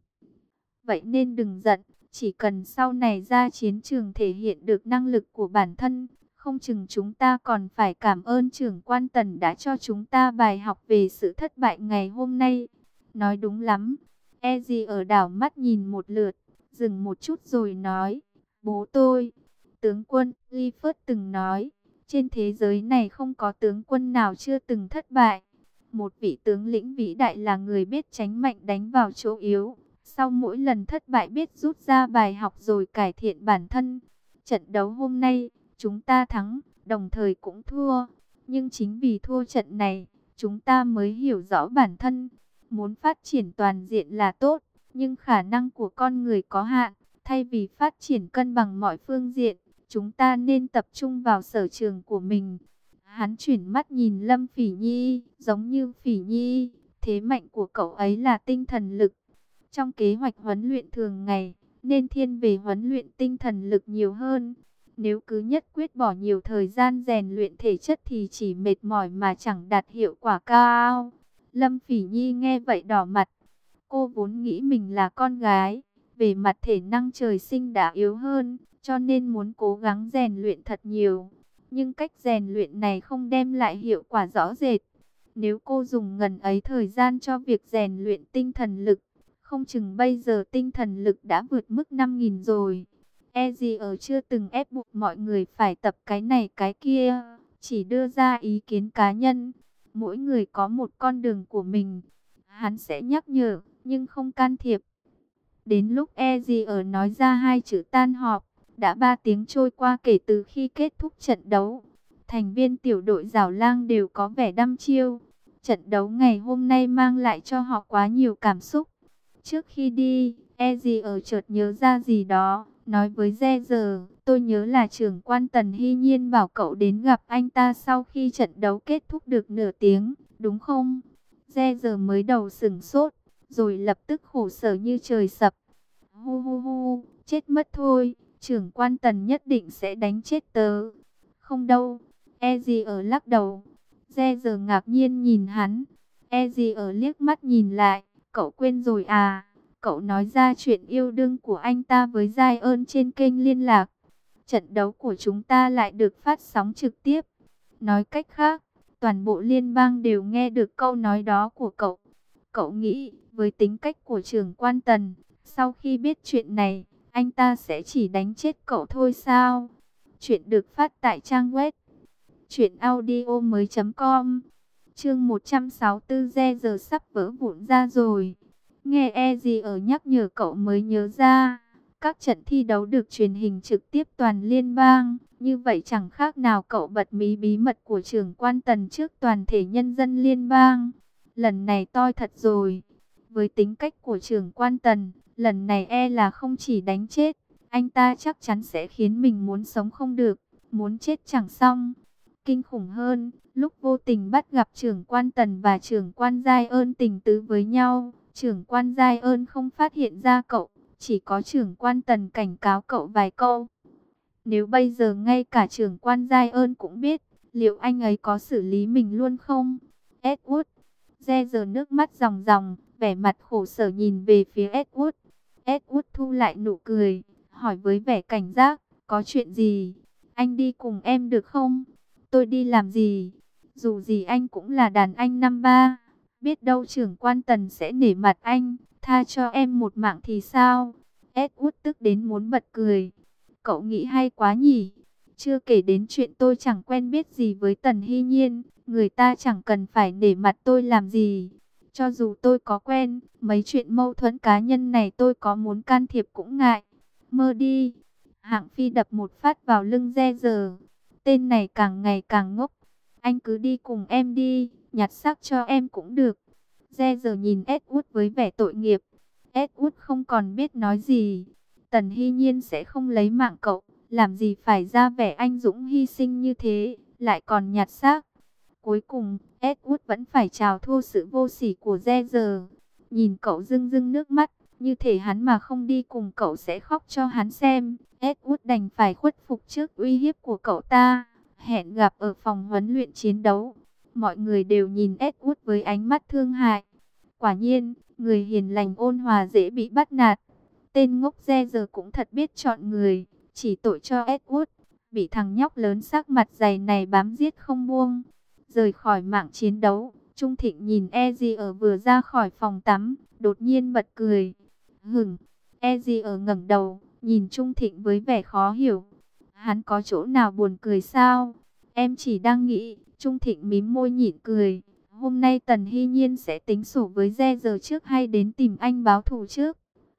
Vậy nên đừng giận, chỉ cần sau này ra chiến trường thể hiện được năng lực của bản thân, không chừng chúng ta còn phải cảm ơn trưởng quan Tần đã cho chúng ta bài học về sự thất bại ngày hôm nay. Nói đúng lắm. Ezzy ở đảo mắt nhìn một lượt, dừng một chút rồi nói, bố tôi, tướng quân Clifford từng nói, trên thế giới này không có tướng quân nào chưa từng thất bại. Một vị tướng lĩnh vĩ đại là người biết tránh mạnh đánh vào chỗ yếu. Sau mỗi lần thất bại biết rút ra bài học rồi cải thiện bản thân. Trận đấu hôm nay, chúng ta thắng, đồng thời cũng thua. Nhưng chính vì thua trận này, chúng ta mới hiểu rõ bản thân. Muốn phát triển toàn diện là tốt, nhưng khả năng của con người có hạn. Thay vì phát triển cân bằng mọi phương diện, chúng ta nên tập trung vào sở trường của mình. Hắn chuyển mắt nhìn Lâm Phỉ Nhi, giống như Phỉ Nhi, thế mạnh của cậu ấy là tinh thần lực. Trong kế hoạch huấn luyện thường ngày, nên thiên về huấn luyện tinh thần lực nhiều hơn. Nếu cứ nhất quyết bỏ nhiều thời gian rèn luyện thể chất thì chỉ mệt mỏi mà chẳng đạt hiệu quả cao. Lâm Phỉ Nhi nghe vậy đỏ mặt. Cô vốn nghĩ mình là con gái, về mặt thể năng trời sinh đã yếu hơn, cho nên muốn cố gắng rèn luyện thật nhiều. Nhưng cách rèn luyện này không đem lại hiệu quả rõ rệt. Nếu cô dùng ngần ấy thời gian cho việc rèn luyện tinh thần lực, không chừng bây giờ tinh thần lực đã vượt mức 5.000 rồi. Ezzy ở chưa từng ép buộc mọi người phải tập cái này cái kia, chỉ đưa ra ý kiến cá nhân. Mỗi người có một con đường của mình. Hắn sẽ nhắc nhở, nhưng không can thiệp. Đến lúc Ezzy ở nói ra hai chữ tan họp, đã 3 tiếng trôi qua kể từ khi kết thúc trận đấu. Thành viên tiểu đội Giảo Lang đều có vẻ đăm chiêu. Trận đấu ngày hôm nay mang lại cho họ quá nhiều cảm xúc. Trước khi đi, Ezzy ở chợt nhớ ra gì đó, nói với Roger, tôi nhớ là trưởng quan Tần Hy Nhiên bảo cậu đến gặp anh ta sau khi trận đấu kết thúc được nửa tiếng, đúng không? Roger mới đầu sửng sốt, rồi lập tức khổ sở như trời sập. Hu hu hu, chết mất thôi, trưởng quan Tần nhất định sẽ đánh chết tớ. Không đâu, Ezzy ở lắc đầu. Roger ngạc nhiên nhìn hắn, Ezzy ở liếc mắt nhìn lại. Cậu quên rồi à? Cậu nói ra chuyện yêu đương của anh ta với Giai ơn trên kênh liên lạc. Trận đấu của chúng ta lại được phát sóng trực tiếp. Nói cách khác, toàn bộ liên bang đều nghe được câu nói đó của cậu. Cậu nghĩ, với tính cách của trưởng quan Tần, sau khi biết chuyện này, anh ta sẽ chỉ đánh chết cậu thôi sao? Chuyện được phát tại trang web truyệnaudiomoi.com. Chương 164 giờ sắp vỡ vụn ra rồi. Nghe Ezzy ở nhắc nhở cậu mới nhớ ra, các trận thi đấu được truyền hình trực tiếp toàn liên bang, như vậy chẳng khác nào cậu bật mí bí mật của trưởng quan Tần trước toàn thể nhân dân liên bang. Lần này toi thật rồi. Với tính cách của trưởng quan Tần, lần này e là không chỉ đánh chết, anh ta chắc chắn sẽ khiến mình muốn sống không được, muốn chết chẳng xong. Kinh khủng hơn, lúc vô tình bắt gặp trưởng quan Tần và trưởng quan Giai ơn tình tứ với nhau, trưởng quan Giai ơn không phát hiện ra cậu, chỉ có trưởng quan Tần cảnh cáo cậu vài câu. Nếu bây giờ ngay cả trưởng quan Giai ơn cũng biết, liệu anh ấy có xử lý mình luôn không? Edward, giờ nước mắt ròng ròng, vẻ mặt khổ sở nhìn về phía Edward. Edward thu lại nụ cười, hỏi với vẻ cảnh giác, có chuyện gì? Anh đi cùng em được không? Tôi đi làm gì? Dù gì anh cũng là đàn anh năm ba. Biết đâu trưởng quan Tần sẽ nể mặt anh, tha cho em một mạng thì sao? Edward tức đến muốn bật cười. Cậu nghĩ hay quá nhỉ? Chưa kể đến chuyện tôi chẳng quen biết gì với Tần Hy Nhiên, người ta chẳng cần phải nể mặt tôi làm gì. Cho dù tôi có quen, mấy chuyện mâu thuẫn cá nhân này tôi có muốn can thiệp cũng ngại. Mơ đi. Hạng Phi đập một phát vào lưng Roger. Tên này càng ngày càng ngốc. Anh cứ đi cùng em đi. nhặt xác cho em cũng được. Re giờ nhìn Edward với vẻ tội nghiệp. Edward không còn biết nói gì. Tần Hy Nhiên sẽ không lấy mạng cậu, làm gì phải ra vẻ anh dũng hy sinh như thế, lại còn nhặt xác. Cuối cùng, Edward vẫn phải chào thua sự vô sỉ của Re giờ. Nhìn cậu rưng rưng nước mắt, như thể hắn mà không đi cùng cậu sẽ khóc cho hắn xem. Edward đành phải khuất phục trước uy hiếp của cậu ta. Hẹn gặp ở phòng huấn luyện chiến đấu. Mọi người đều nhìn Edward với ánh mắt thương hại. Quả nhiên, người hiền lành ôn hòa dễ bị bắt nạt. Tên ngốc Re giờ cũng thật biết chọn người. Chỉ tội cho Edward, bị thằng nhóc lớn sắc mặt dày này bám giết không buông. Rời khỏi mạng chiến đấu, Trung Thịnh nhìn Ezier vừa ra khỏi phòng tắm, đột nhiên bật cười. Hửng, Ezier ngẩng đầu, nhìn Trung Thịnh với vẻ khó hiểu. Hắn có chỗ nào buồn cười sao? Em chỉ đang nghĩ. Trung Thịnh mím môi nhịn cười. Hôm nay Tần Hy Nhiên sẽ tính sổ với Re giờ trước hay đến tìm anh báo thù trước?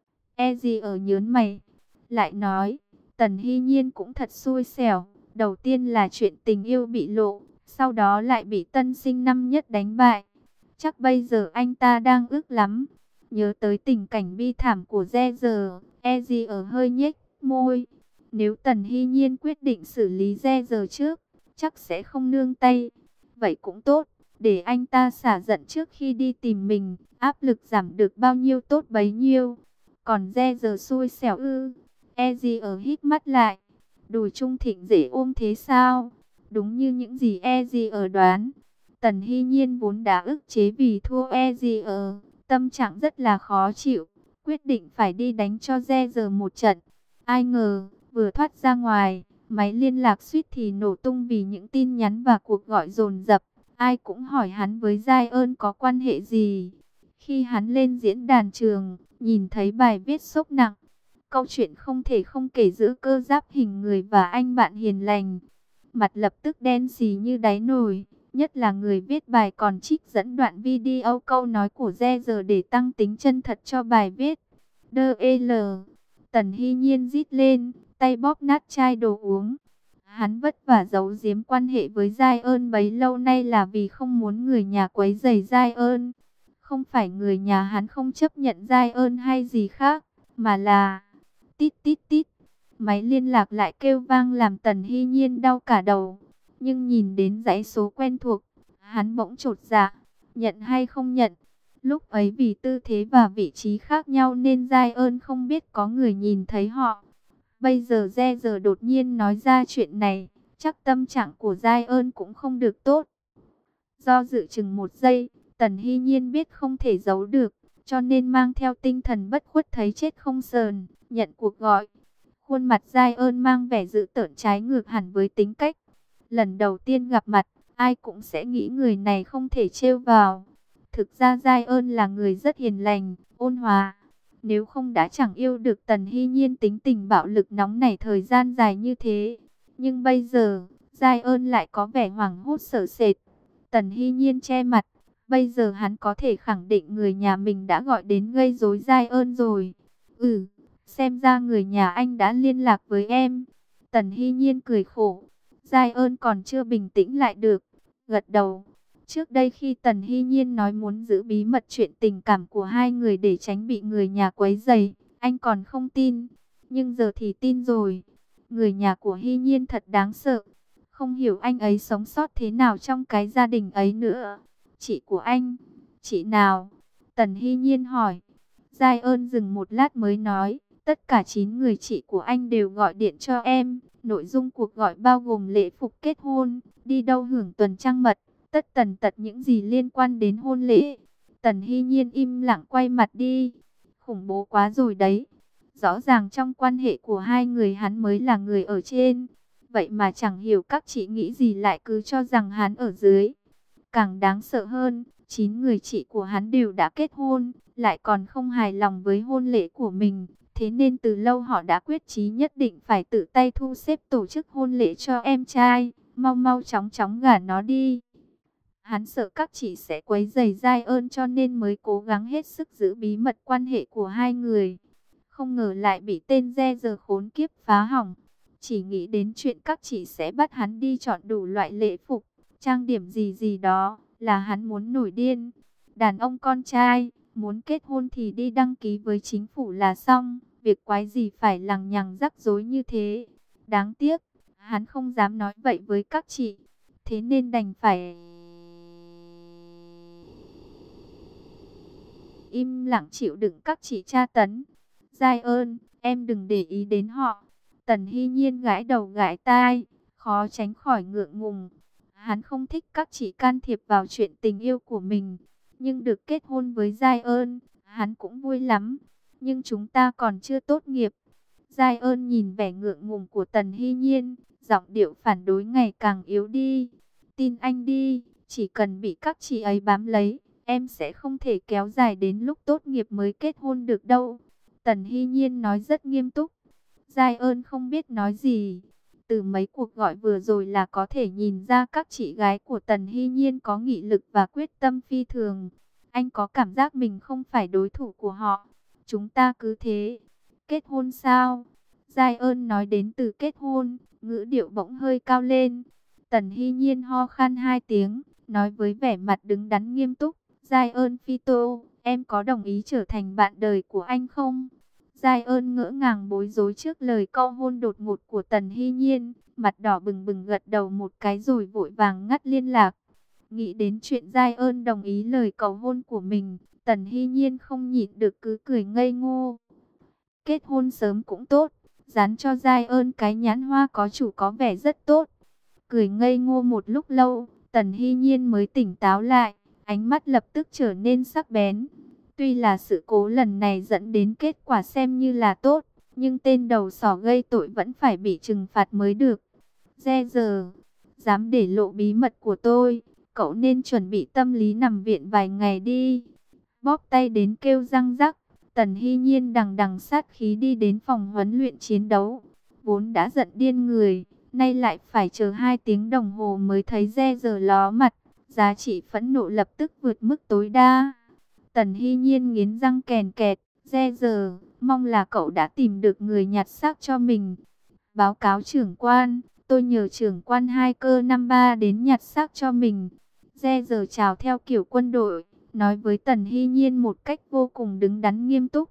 Ezier nhớn mày, lại nói, Tần Hy Nhiên cũng thật xui xẻo. Đầu tiên là chuyện tình yêu bị lộ, sau đó lại bị tân sinh năm nhất đánh bại. Chắc bây giờ anh ta đang ức lắm. Nhớ tới tình cảnh bi thảm của Re giờ, Ezier hơi nhếch môi. Nếu Tần Hy Nhiên quyết định xử lý Re giờ trước, chắc sẽ không nương tay. Vậy cũng tốt, để anh ta xả giận trước khi đi tìm mình, áp lực giảm được bao nhiêu tốt bấy nhiêu. Còn Re giờ xui xẻo ư? Ezier hít mắt lại. Đùi Trung Thịnh dễ ôm thế sao? Đúng như những gì Ezier đoán. Tần Hy Nhiên vốn đã ức chế vì thua Ezier, tâm trạng rất là khó chịu, quyết định phải đi đánh cho Re giờ một trận. Ai ngờ, vừa thoát ra ngoài, máy liên lạc suýt thì nổ tung vì những tin nhắn và cuộc gọi dồn dập. Ai cũng hỏi hắn với Giai ơn có quan hệ gì. Khi hắn lên diễn đàn trường, nhìn thấy bài viết sốc nặng. Câu chuyện không thể không kể giữa cơ giáp hình người và anh bạn hiền lành. Mặt lập tức đen xì như đáy nồi. Nhất là người viết bài còn trích dẫn đoạn video câu nói của Re giờ để tăng tính chân thật cho bài viết. Đơ L. Tần Hy Nhiên rít lên, tay bóp nát chai đồ uống. Hắn vất vả giấu giếm quan hệ với Giai ơn bấy lâu nay là vì không muốn người nhà quấy rầy Giai ơn. Không phải người nhà hắn không chấp nhận Giai ơn hay gì khác, mà là... Tít tít tít, máy liên lạc lại kêu vang làm Tần Hy Nhiên đau cả đầu. Nhưng nhìn đến dãy số quen thuộc, hắn bỗng chột dạ, nhận hay không nhận. Lúc ấy vì tư thế và vị trí khác nhau nên Giai ơn không biết có người nhìn thấy họ. Bây giờ Re giờ đột nhiên nói ra chuyện này, chắc tâm trạng của Giai ơn cũng không được tốt. Do dự chừng một giây, Tần Hy Nhiên biết không thể giấu được, cho nên mang theo tinh thần bất khuất thấy chết không sờn, nhận cuộc gọi. Khuôn mặt Giai ơn mang vẻ dữ tợn trái ngược hẳn với tính cách. Lần đầu tiên gặp mặt, ai cũng sẽ nghĩ người này không thể trêu vào. Thực ra Giai ơn là người rất hiền lành, ôn hòa. Nếu không đã chẳng yêu được Tần Hy Nhiên tính tình bạo lực nóng nảy thời gian dài như thế. Nhưng bây giờ, Giai ơn lại có vẻ hoảng hốt sợ sệt. Tần Hy Nhiên che mặt. Bây giờ hắn có thể khẳng định người nhà mình đã gọi đến gây rối Giai ơn rồi. Xem ra người nhà anh đã liên lạc với em. Tần Hy Nhiên cười khổ. Giai ơn còn chưa bình tĩnh lại được. Gật đầu. Trước đây khi Tần Hy Nhiên nói muốn giữ bí mật chuyện tình cảm của hai người để tránh bị người nhà quấy rầy, anh còn không tin. Nhưng giờ thì tin rồi. Người nhà của Hy Nhiên thật đáng sợ. Không hiểu anh ấy sống sót thế nào trong cái gia đình ấy nữa. Chị của anh, chị nào? Tần Hy Nhiên hỏi. Giai ơn dừng một lát mới nói, tất cả 9 người chị của anh đều gọi điện cho em. Nội dung cuộc gọi bao gồm lễ phục kết hôn, đi đâu hưởng tuần trăng mật, tất tần tật những gì liên quan đến hôn lễ. Tần Hy Nhiên im lặng quay mặt đi. Khủng bố quá rồi đấy. Rõ ràng trong quan hệ của hai người hắn mới là người ở trên. Vậy mà chẳng hiểu các chị nghĩ gì lại cứ cho rằng hắn ở dưới. Càng đáng sợ hơn, 9 người chị của hắn đều đã kết hôn, lại còn không hài lòng với hôn lễ của mình. Thế nên từ lâu họ đã quyết chí nhất định phải tự tay thu xếp tổ chức hôn lễ cho em trai. Mau mau chóng chóng gả nó đi. Hắn sợ các chị sẽ quấy rầy Giai ơn cho nên mới cố gắng hết sức giữ bí mật quan hệ của hai người. Không ngờ lại bị tên Re giờ khốn kiếp phá hỏng. Chỉ nghĩ đến chuyện các chị sẽ bắt hắn đi chọn đủ loại lễ phục, trang điểm gì gì đó, là hắn muốn nổi điên. Đàn ông con trai, muốn kết hôn thì đi đăng ký với chính phủ là xong, việc quái gì phải lằng nhằng rắc rối như thế. Đáng tiếc, hắn không dám nói vậy với các chị, thế nên đành phải im lặng chịu đựng các chị tra tấn. Giai ơn, em đừng để ý đến họ. Tần Hy Nhiên gãi đầu gãi tai, khó tránh khỏi ngượng ngùng. Hắn không thích các chị can thiệp vào chuyện tình yêu của mình, nhưng được kết hôn với Giai ơn, hắn cũng vui lắm. Nhưng chúng ta còn chưa tốt nghiệp. Giai ơn nhìn vẻ ngượng ngùng của Tần Hy Nhiên, giọng điệu phản đối ngày càng yếu đi. Tin anh đi, chỉ cần bị các chị ấy bám lấy, em sẽ không thể kéo dài đến lúc tốt nghiệp mới kết hôn được đâu. Tần Hy Nhiên nói rất nghiêm túc. Giai ơn không biết nói gì. Từ mấy cuộc gọi vừa rồi là có thể nhìn ra các chị gái của Tần Hy Nhiên có nghị lực và quyết tâm phi thường. Anh có cảm giác mình không phải đối thủ của họ. Chúng ta cứ thế. Kết hôn sao? Giai ơn nói đến từ kết hôn, ngữ điệu bỗng hơi cao lên. Tần Hy Nhiên ho khan 2 tiếng, nói với vẻ mặt đứng đắn nghiêm túc. Giai ơn Phi Tô, em có đồng ý trở thành bạn đời của anh không? Giai ơn ngỡ ngàng bối rối trước lời câu hôn đột ngột của Tần Hy Nhiên, mặt đỏ bừng bừng gật đầu một cái rồi vội vàng ngắt liên lạc. Nghĩ đến chuyện Giai ơn đồng ý lời cầu hôn của mình, Tần Hy Nhiên không nhịn được cứ cười ngây ngô. Kết hôn sớm cũng tốt, dán cho Giai ơn cái nhãn hoa có chủ có vẻ rất tốt. Cười ngây ngô một lúc lâu, Tần Hy Nhiên mới tỉnh táo lại, ánh mắt lập tức trở nên sắc bén. Tuy là sự cố lần này dẫn đến kết quả xem như là tốt, nhưng tên đầu sỏ gây tội vẫn phải bị trừng phạt mới được. Re giờ, dám để lộ bí mật của tôi, cậu nên chuẩn bị tâm lý nằm viện vài ngày đi. Bóp tay đến kêu răng rắc, Tần Hy Nhiên đằng đằng sát khí đi đến phòng huấn luyện chiến đấu. Vốn đã giận điên người, nay lại phải chờ 2 tiếng đồng hồ mới thấy Re giờ ló mặt, giá trị phẫn nộ lập tức vượt mức tối đa. Tần Hy Nhiên nghiến răng kèn kẹt, Re giờ, mong là cậu đã tìm được người nhặt xác cho mình. Báo cáo trưởng quan, tôi nhờ trưởng quan 2 cơ 53 đến nhặt xác cho mình. Re giờ chào theo kiểu quân đội, nói với Tần Hy Nhiên một cách vô cùng đứng đắn nghiêm túc.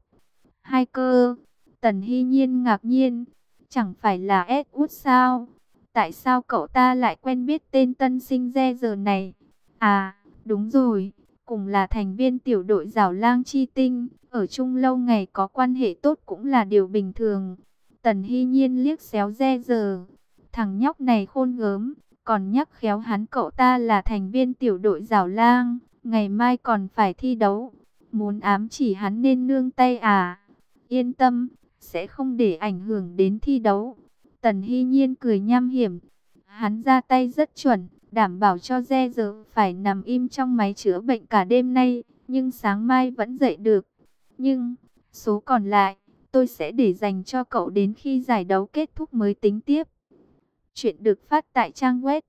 2 cơ, Tần Hy Nhiên ngạc nhiên, chẳng phải là Edward sao? Tại sao cậu ta lại quen biết tên tân sinh Re giờ này? À, đúng rồi, cùng là thành viên tiểu đội Giảo Lang Chi Tinh, ở chung lâu ngày có quan hệ tốt cũng là điều bình thường. Tần Hy Nhiên liếc xéo Re giờ, thằng nhóc này khôn gớm, còn nhắc khéo hắn cậu ta là thành viên tiểu đội Giảo Lang, ngày mai còn phải thi đấu, muốn ám chỉ hắn nên nương tay à? Yên tâm, sẽ không để ảnh hưởng đến thi đấu. Tần Hy Nhiên cười nham hiểm, hắn ra tay rất chuẩn, đảm bảo cho Re giờ phải nằm im trong máy chữa bệnh cả đêm nay, nhưng sáng mai vẫn dậy được. Nhưng, số còn lại, tôi sẽ để dành cho cậu đến khi giải đấu kết thúc mới tính tiếp. Chuyện được phát tại trang web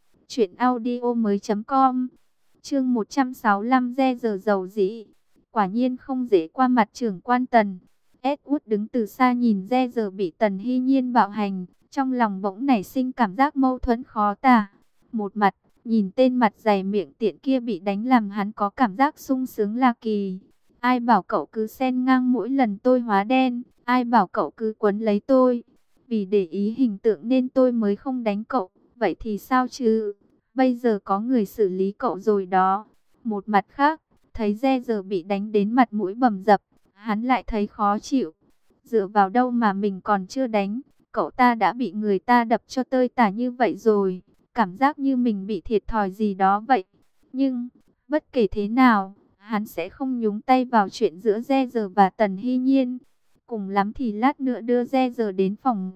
truyệnaudiomoi.com. Chương 165 Re giờ dầu dĩ. Quả nhiên không dễ qua mặt trưởng quan Tần. Edward đứng từ xa nhìn Re giờ bị Tần Hy Nhiên bạo hành, trong lòng bỗng nảy sinh cảm giác mâu thuẫn khó tả. Một mặt, nhìn tên mặt dày miệng tiện kia bị đánh làm hắn có cảm giác sung sướng lạ kỳ. Ai bảo cậu cứ xen ngang mỗi lần tôi hóa đen, ai bảo cậu cứ quấn lấy tôi. Vì để ý hình tượng nên tôi mới không đánh cậu, vậy thì sao chứ? Bây giờ có người xử lý cậu rồi đó. Một mặt khác, thấy Re giờ bị đánh đến mặt mũi bầm dập, hắn lại thấy khó chịu. Dựa vào đâu mà mình còn chưa đánh, cậu ta đã bị người ta đập cho tơi tả như vậy rồi. Cảm giác như mình bị thiệt thòi gì đó vậy. Nhưng, bất kể thế nào, hắn sẽ không nhúng tay vào chuyện giữa Re giờ và Tần Hy Nhiên. Cùng lắm thì lát nữa đưa Re giờ đến phòng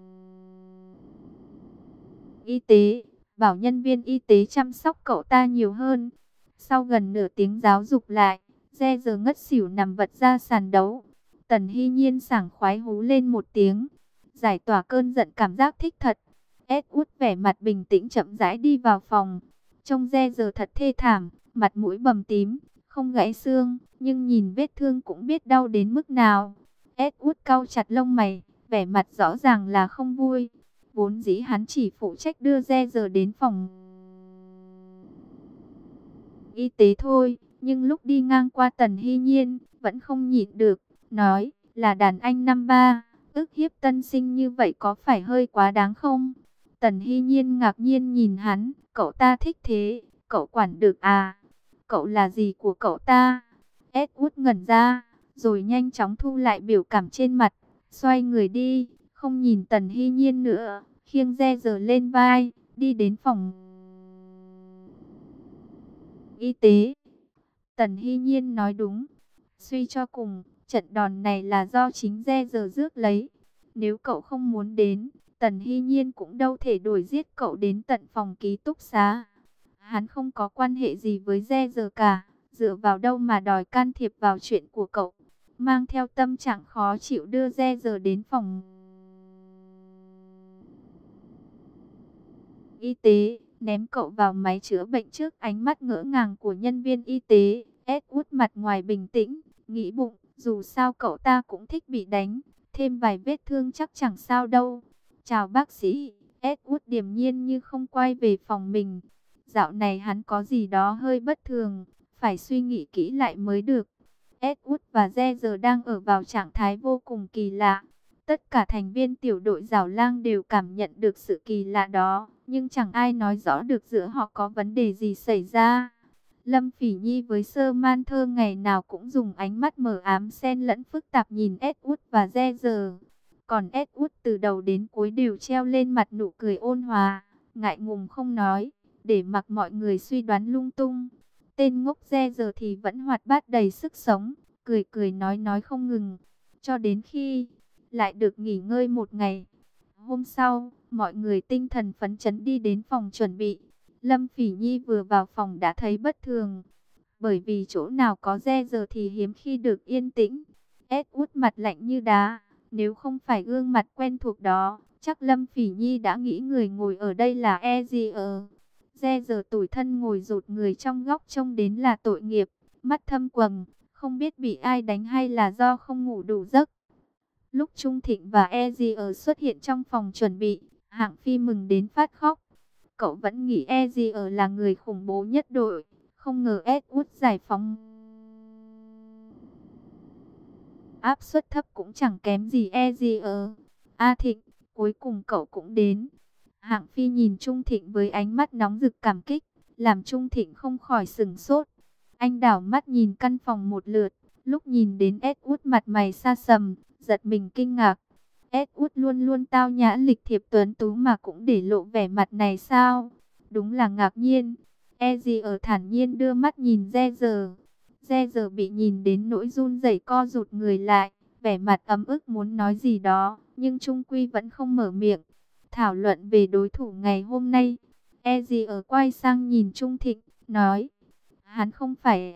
y tế, bảo nhân viên y tế chăm sóc cậu ta nhiều hơn. Sau gần nửa tiếng giáo dục lại, Re giờ ngất xỉu nằm vật ra sàn đấu. Tần Hy Nhiên sảng khoái hú lên một tiếng, giải tỏa cơn giận, cảm giác thích thật. Edward vẻ mặt bình tĩnh chậm rãi đi vào phòng. Trông Re giờ thật thê thảm, mặt mũi bầm tím, không gãy xương, nhưng nhìn vết thương cũng biết đau đến mức nào. Edward cau chặt lông mày, vẻ mặt rõ ràng là không vui. Vốn dĩ hắn chỉ phụ trách đưa Re giờ đến phòng y tế thôi. Nhưng lúc đi ngang qua Tần Hy Nhiên, vẫn không nhịn được, nói là đàn anh năm ba, ức hiếp tân sinh như vậy có phải hơi quá đáng không? Tần Hy Nhiên ngạc nhiên nhìn hắn, cậu ta thích thế, cậu quản được à? Cậu là gì của cậu ta? Edward ngẩn ra, rồi nhanh chóng thu lại biểu cảm trên mặt, xoay người đi, không nhìn Tần Hy Nhiên nữa, khiêng re giờ lên vai, đi đến phòng y tế. Tần Hy Nhiên nói đúng, suy cho cùng, trận đòn này là do chính re giờ rước lấy. Nếu cậu không muốn đến, Tần Hy Nhiên cũng đâu thể đuổi giết cậu đến tận phòng ký túc xá. Hắn không có quan hệ gì với re giờ cả, dựa vào đâu mà đòi can thiệp vào chuyện của cậu. Mang theo tâm trạng khó chịu đưa re giờ đến phòng y tế, ném cậu vào máy chữa bệnh trước ánh mắt ngỡ ngàng của nhân viên y tế. Edward mặt ngoài bình tĩnh, nghĩ bụng, dù sao cậu ta cũng thích bị đánh, thêm vài vết thương chắc chẳng sao đâu. Chào bác sĩ. Edward điềm nhiên như không quay về phòng mình. Dạo này hắn có gì đó hơi bất thường, phải suy nghĩ kỹ lại mới được. Edward và Roger đang ở vào trạng thái vô cùng kỳ lạ. Tất cả thành viên tiểu đội Giảo Lang đều cảm nhận được sự kỳ lạ đó, nhưng chẳng ai nói rõ được giữa họ có vấn đề gì xảy ra. Lâm Phỉ Nhi với Sơ Man Thơ ngày nào cũng dùng ánh mắt mờ ám xen lẫn phức tạp nhìn Edward và Roger. Còn Edward từ đầu đến cuối đều treo lên mặt nụ cười ôn hòa, ngại ngùng không nói, để mặc mọi người suy đoán lung tung. Tên ngốc Roger thì vẫn hoạt bát đầy sức sống, cười cười nói không ngừng, cho đến khi lại được nghỉ ngơi một ngày. Hôm sau, mọi người tinh thần phấn chấn đi đến phòng chuẩn bị. Lâm Phỉ Nhi vừa vào phòng đã thấy bất thường, bởi vì chỗ nào có Roger thì hiếm khi được yên tĩnh. Edward mặt lạnh như đá, nếu không phải gương mặt quen thuộc đó, chắc Lâm Phỉ Nhi đã nghĩ người ngồi ở đây là Roger. Roger tủi thân ngồi rụt người trong góc trông đến là tội nghiệp, mắt thâm quầng, không biết bị ai đánh hay là do không ngủ đủ giấc. Lúc Trung Thịnh và Ezier xuất hiện trong phòng chuẩn bị, Hạng Phi mừng đến phát khóc. Cậu vẫn nghĩ Ezier là người khủng bố nhất đội, không ngờ Edward giải phóng áp suất thấp cũng chẳng kém gì Ezier. A Thịnh, cuối cùng cậu cũng đến. Hạng Phi nhìn Trung Thịnh với ánh mắt nóng rực cảm kích, làm Trung Thịnh không khỏi sửng sốt. Anh đảo mắt nhìn căn phòng một lượt, lúc nhìn đến Edward mặt mày xa sầm, giật mình kinh ngạc. Edward luôn luôn tao nhã lịch thiệp tuấn tú mà cũng để lộ vẻ mặt này sao? Đúng là ngạc nhiên. Ezier thản nhiên đưa mắt nhìn Roger. Roger bị nhìn đến nỗi run rẩy co rụt người lại, vẻ mặt ấm ức muốn nói gì đó, nhưng trung quy vẫn không mở miệng. Thảo luận về đối thủ ngày hôm nay, Ezier quay sang nhìn Trung Thịnh, nói, hắn không phải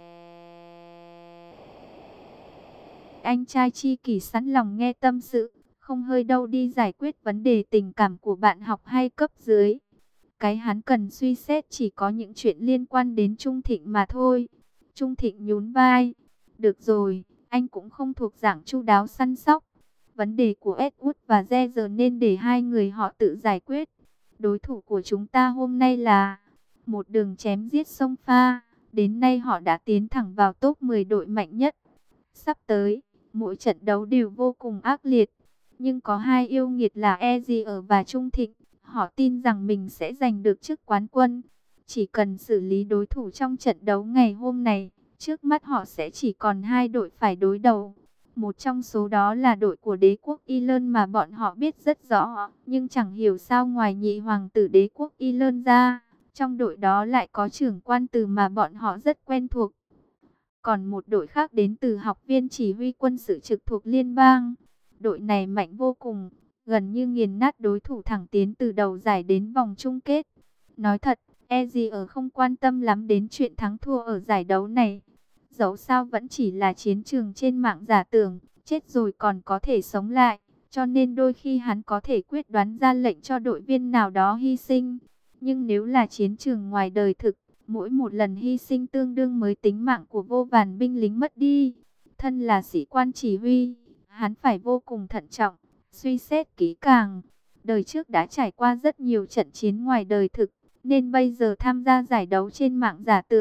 anh trai chi kỷ sẵn lòng nghe tâm sự, không hơi đâu đi giải quyết vấn đề tình cảm của bạn học hay cấp dưới. Cái hắn cần suy xét chỉ có những chuyện liên quan đến Trung Thịnh mà thôi. Trung Thịnh nhún vai. Được rồi, anh cũng không thuộc dạng chu đáo săn sóc. Vấn đề của Edward và Roger nên để hai người họ tự giải quyết. Đối thủ của chúng ta hôm nay là một đường chém giết sông pha. Đến nay họ đã tiến thẳng vào top 10 đội mạnh nhất. Sắp tới, mỗi trận đấu đều vô cùng ác liệt. Nhưng có hai yêu nghiệt là Ezier và Trung Thịnh. Họ tin rằng mình sẽ giành được chức quán quân. Chỉ cần xử lý đối thủ trong trận đấu ngày hôm nay, trước mắt họ sẽ chỉ còn hai đội phải đối đầu. Một trong số đó là đội của đế quốc Ireland mà bọn họ biết rất rõ. Nhưng chẳng hiểu sao ngoài nhị hoàng tử đế quốc Ireland ra, trong đội đó lại có trưởng quan từ mà bọn họ rất quen thuộc. Còn một đội khác đến từ học viên chỉ huy quân sự trực thuộc liên bang. Đội này mạnh vô cùng, gần như nghiền nát đối thủ thẳng tiến từ đầu giải đến vòng chung kết. Nói thật, Ezier không quan tâm lắm đến chuyện thắng thua ở giải đấu này. Dẫu sao vẫn chỉ là chiến trường trên mạng giả tưởng, chết rồi còn có thể sống lại. Cho nên đôi khi hắn có thể quyết đoán ra lệnh cho đội viên nào đó hy sinh. Nhưng nếu là chiến trường ngoài đời thực, mỗi một lần hy sinh tương đương với tính mạng của vô vàn binh lính mất đi. Thân là sĩ quan chỉ huy, hắn phải vô cùng thận trọng, suy xét kỹ càng. Đời trước đã trải qua rất nhiều trận chiến ngoài đời thực, nên bây giờ tham gia giải đấu trên mạng giả tưởng,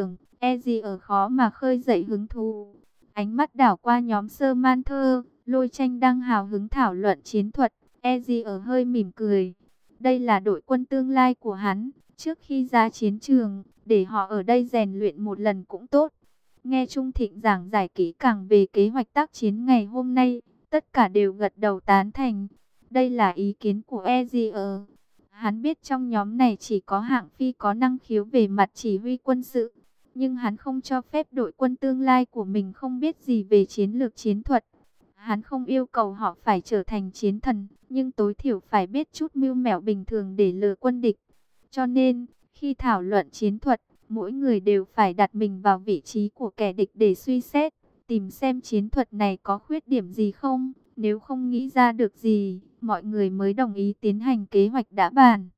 e gì ở khó mà khơi dậy hứng thú. Ánh mắt đảo qua nhóm Sơ Man Thơ, Lôi Tranh đang hào hứng thảo luận chiến thuật, e gì ở hơi mỉm cười. Đây là đội quân tương lai của hắn, trước khi ra chiến trường, để họ ở đây rèn luyện một lần cũng tốt. Nghe Trung Thịnh giảng giải kỹ càng về kế hoạch tác chiến ngày hôm nay, tất cả đều gật đầu tán thành. Đây là ý kiến của Ezier. Hắn biết trong nhóm này chỉ có Hạng Phi có năng khiếu về mặt chỉ huy quân sự, nhưng hắn không cho phép đội quân tương lai của mình không biết gì về chiến lược chiến thuật. Hắn không yêu cầu họ phải trở thành chiến thần, nhưng tối thiểu phải biết chút mưu mẹo bình thường để lừa quân địch. Cho nên, khi thảo luận chiến thuật, mỗi người đều phải đặt mình vào vị trí của kẻ địch để suy xét, tìm xem chiến thuật này có khuyết điểm gì không. Nếu không nghĩ ra được gì, mọi người mới đồng ý tiến hành kế hoạch đã bàn.